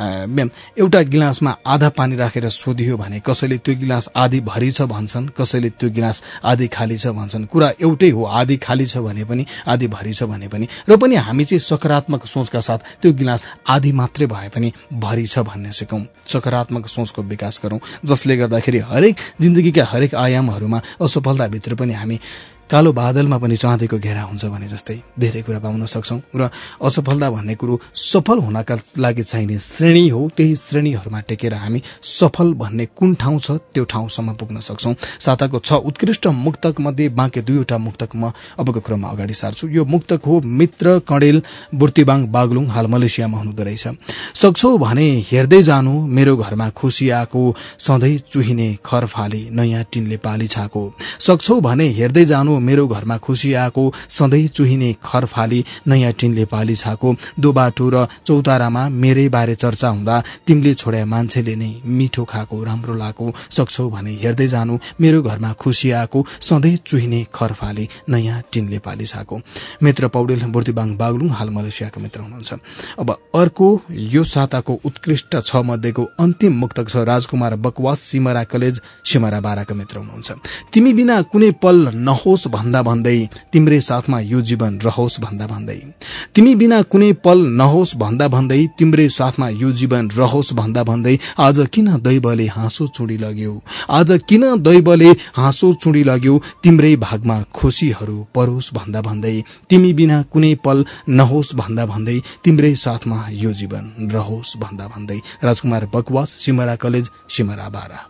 एउटा गिलासमा आधा पानी राखेर सोधियो भने कसैले त्यो गिलास आधी भरि छ भन्छन्, कसैले त्यो गिलास आधी खाली छ भन्छन्। कुरा एउटै हो, आधी खाली छ भने पनि आधी भरि छ भने पनि। र पनि हामी चाहिँ सकारात्मक सोचका साथ त्यो गिलास आधी मात्रै भए पनि भरि छ भन्ने सिकौं। सकारात्मक सोचको विकास गरौं, जसले गर्दाखेरि हरेक जिन्दगीका हरेक आयामहरूमा असफलताभित्र पनि हामी कालो बादलमा पनि चाँदीको घेरा हुन्छ भने जस्तै धेरै कुरा पाउन सक्छौं। र असफलता भन्ने कुरो सफल हुनका लागि चाहिने श्रेणी हो। त्यही श्रेणीहरूमा टेकेर हामी सफल भन्ने कुन ठाउँ छ त्यो ठाउँसम्म पुग्न सक्छौं। साताको छ उत्कृष्ट मुक्तक मध्ये बाँके दुईवटा मुक्तक म अबको क्रममा अगाडि सार्छु। यो मुक्तक हो मित्र कणेल बुर्तिबाङ बागलुङ, हाल मलेसियामा हुनुहुँदो रहेछ। सक्छौ भने हेर्दै जानु मेरो घरमा खुसी आएको, सधैँ चुहिने खर फाली नयाँ टिनले पाली छाको। सक्छौ भने हेर्दै जानु मेरो घरमा खुसी आएको, सधैँ चुहिने खर फाली नयाँ टिनले पाली छाको। दो बाटो र चौतारामा मेरै बारे चर्चा हुँदा तिमीले छोड्या मान्छेले नै मिठो खाएको राम्रो लागो। सक्छौ भने हेर्दै जानु मेरो घरमा खुसी आएको, सधैँ चुहिने खर फाली नयाँ टिनले पाली छाको। मित्र पौडेल बुर्तिबाङ बागलुङ, हाल मलेसियाको मित्र हुनुहुन्छ। अब अर्को यो साताको उत्कृष्ट छ मध्येको अन्तिम मुक्तक छ राजकुमार बकवास, सिमरा कलेज सिमरा बाराका मित्र हुनुहुन्छ। तिमी बिना कुनै पल नहोस् भन्दा भन्दै तिम्रै साथमा यो जीवन रहोस् भन्दा भन्दै, तिमी बिना कुनै पल नहोस् भन्दा भन्दै तिम्रै साथमा यो जीवन रहोस् भन्दा भन्दै, आज किन दैवले हाँसो चुडी लग्यो, आज किन दैवले हाँसो चुडी लग्यो, तिम्रै भागमा खुशीहरू परोस् भन्दा भन्दै, तिमी बिना कुनै पल नहोस् भन्दा भन्दै तिम्रै साथमा यो जीवन रहोस् भन्दा भन्दै। राजकुमार बकवास, सिमरा कलेज सिमरा बारा।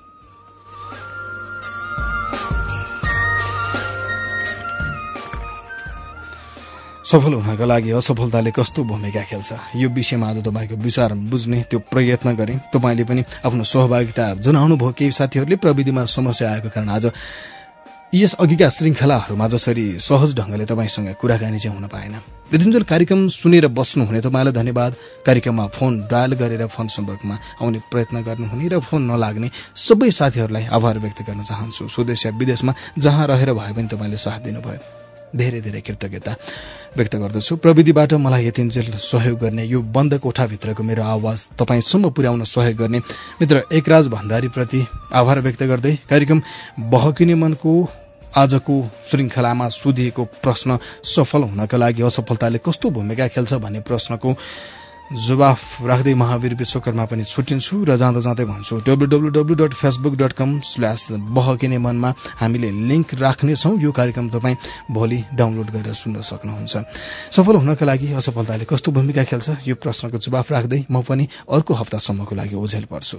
सफल हुनका लागि असफलताले कस्तो भूमिका खेल्छ यो विषयमा आज तपाईको विचार बुझ्ने त्यो प्रयत्न गरे। तपाईले पनि आफ्नो सहभागिता जनाउनु भयो। केही साथीहरूले प्रविधिमा समस्या आएको कारण आज यस अघिका श्रृंखलाहरूमा जसरी सहज ढंगले तपाईसँग कुराकानी चाहिँ हुन पाएन। यतिन्जेल कार्यक्रम सुनेर बस्नुहुने तपाईलाई धन्यवाद। कार्यक्रममा फोन डायल गरेर फोन सम्पर्कमा आउने प्रयत्न गर्नुहुने र फोन नलाग्ने सबै साथीहरूलाई आभार व्यक्त गर्न चाहन्छु। स्वदेश या विदेशमा जहाँ रहेर भए पनि तपाईले साथ दिनुभयो। धेरै धेरै कृतज्ञता व्यक्त गर्दछु। प्रविधिबाट मलाई यतिन्जेल सहयोग गर्ने, यो बन्द कोठाभित्रको मेरो आवाज तपाईसम्म पुर्याउन सहयोग गर्ने मित्र एकराज भण्डारीप्रति आभार व्यक्त गर्दै कार्यक्रम बहकिने मनको आजको श्रृंखलामा सोधिएको प्रश्न सफल हुनका लागि असफलताले कस्तो भूमिका खेल्छ भन्ने प्रश्नको जवाफ राख्दै महावीर विश्वकर्मा पनि छुट्टिन्छु र जाँदा जाँदै भन्छु W W W dot Facebook dot com slash Bahakine मनमा हामीले लिंक राख्नेछौं। यो कार्यक्रम तपाईँ भोलि डाउनलोड गरेर सुन्न सक्नुहुन्छ। सफल हुनका लागि असफलताले कस्तो भूमिका खेल्छ यो प्रश्नको जवाफ राख्दै म पनि अर्को हप्तासम्मको लागि ओझेल पर्छु।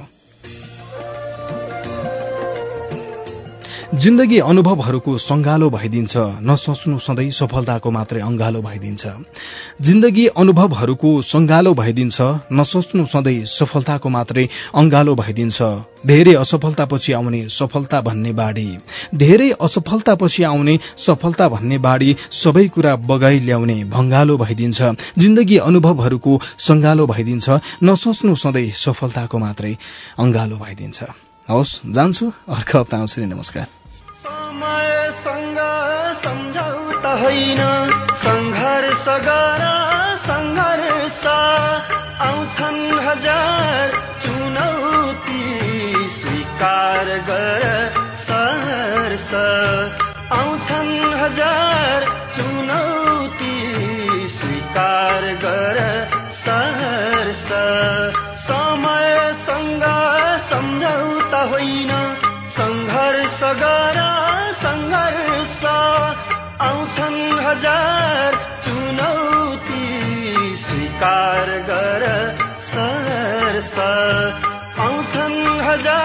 जिन्दगी अनुभवहरूको संगालो भइदिन्छ, नसोच्नु सधैँ सफलताको मात्रै अंगालो भइदिन्छ। जिन्दगी अनुभवहरूको संगालो भइदिन्छ, नसोच्नु सधैँ सफलताको मात्रै अंगालो भइदिन्छ। धेरै असफलतापछि आउने सफलता भन्ने बाढी, धेरै असफलतापछि आउने सफलता भन्ने बाढी, सबै कुरा बगाई ल्याउने भंगालो भइदिन्छ। जिन्दगी अनुभवहरूको संगालो भइदिन्छ, नसोच्नु सधैँ सफलताको मात्रै अंगालो भइदिन्छ। हवस्, जान्छु, अर्को हप्ता आउँछु नि। नमस्कार। समयसँग सम्झौता होइन, संघर्ष गर संघर्ष, आउँछन् हजार चुनौती, स्वीकार गर सहर्ष। आउँछन् हजार चुनौती, स्वीकार गर सहर्ष। समयसँग सम्झौता होइन, संघर्ष गर संघर्ष, आउँछन् हजार चुनौती, स्वीकार गर सहर्ष। आउँछन् हजार